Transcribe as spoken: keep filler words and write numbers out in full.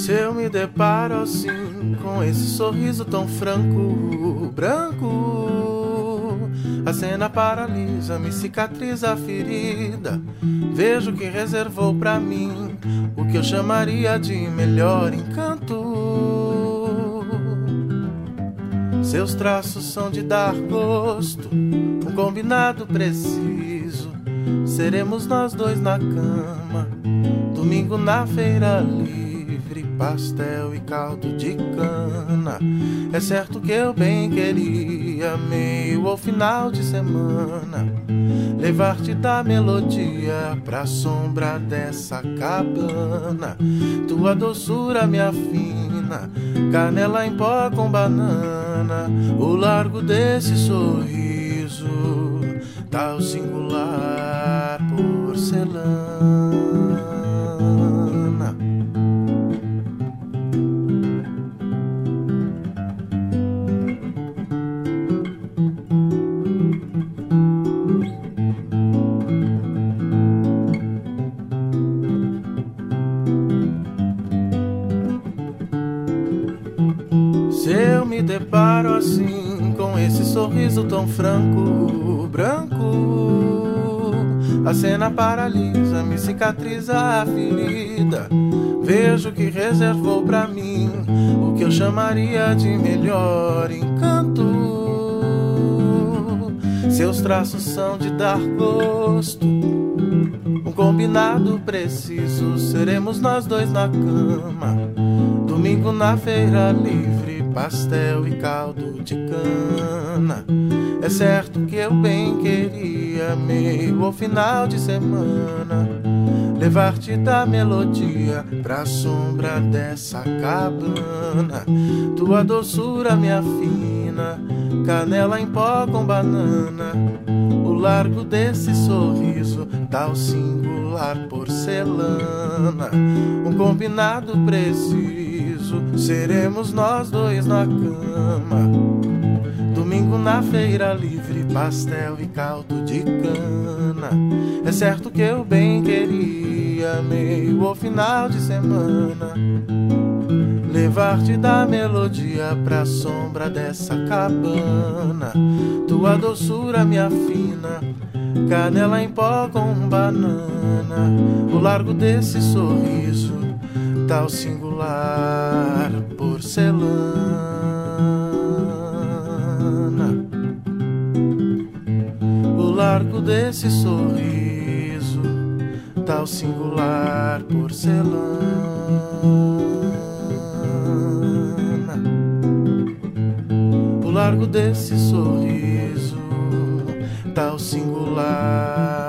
Se eu me deparo assim, com esse sorriso tão franco, branco, a cena paralisa, me cicatriza a ferida. Vejo que reservou pra mim o que eu chamaria de melhor encanto. Seus traços são de dar gosto, um combinado preciso. Seremos nós dois na cama, domingo na feira livre, pastel e caldo de cana. É certo que eu bem queria, meio ao final de semana, levar-te da melodia pra sombra dessa cabana. Tua doçura me afina, canela em pó com banana. O largo desse sorriso, tal singular porcelana. Se eu me deparo assim, com esse sorriso tão franco, branco, a cena paralisa, me cicatriza a ferida. Vejo que reservou pra mim o que eu chamaria de melhor encanto. Seus traços são de dar gosto, um combinado preciso. Seremos nós dois na cama, domingo na feira livre, pastel e caldo de cana. É certo que eu bem queria, meio ao final de semana, levar-te da melodia pra sombra dessa cabana. Tua doçura me afina, canela em pó com banana. O largo desse sorriso, tal singular porcelana. Um combinado preciso, seremos nós dois na cama, domingo na feira livre, pastel e caldo de cana. É certo que eu bem queria, meio ao final de semana, levar-te da melodia pra sombra dessa cabana. Tua doçura me afina, canela em pó com banana. O largo desse sorriso, tal singular porcelana. O largo desse sorriso, tal singular porcelana. O largo desse sorriso, tal singular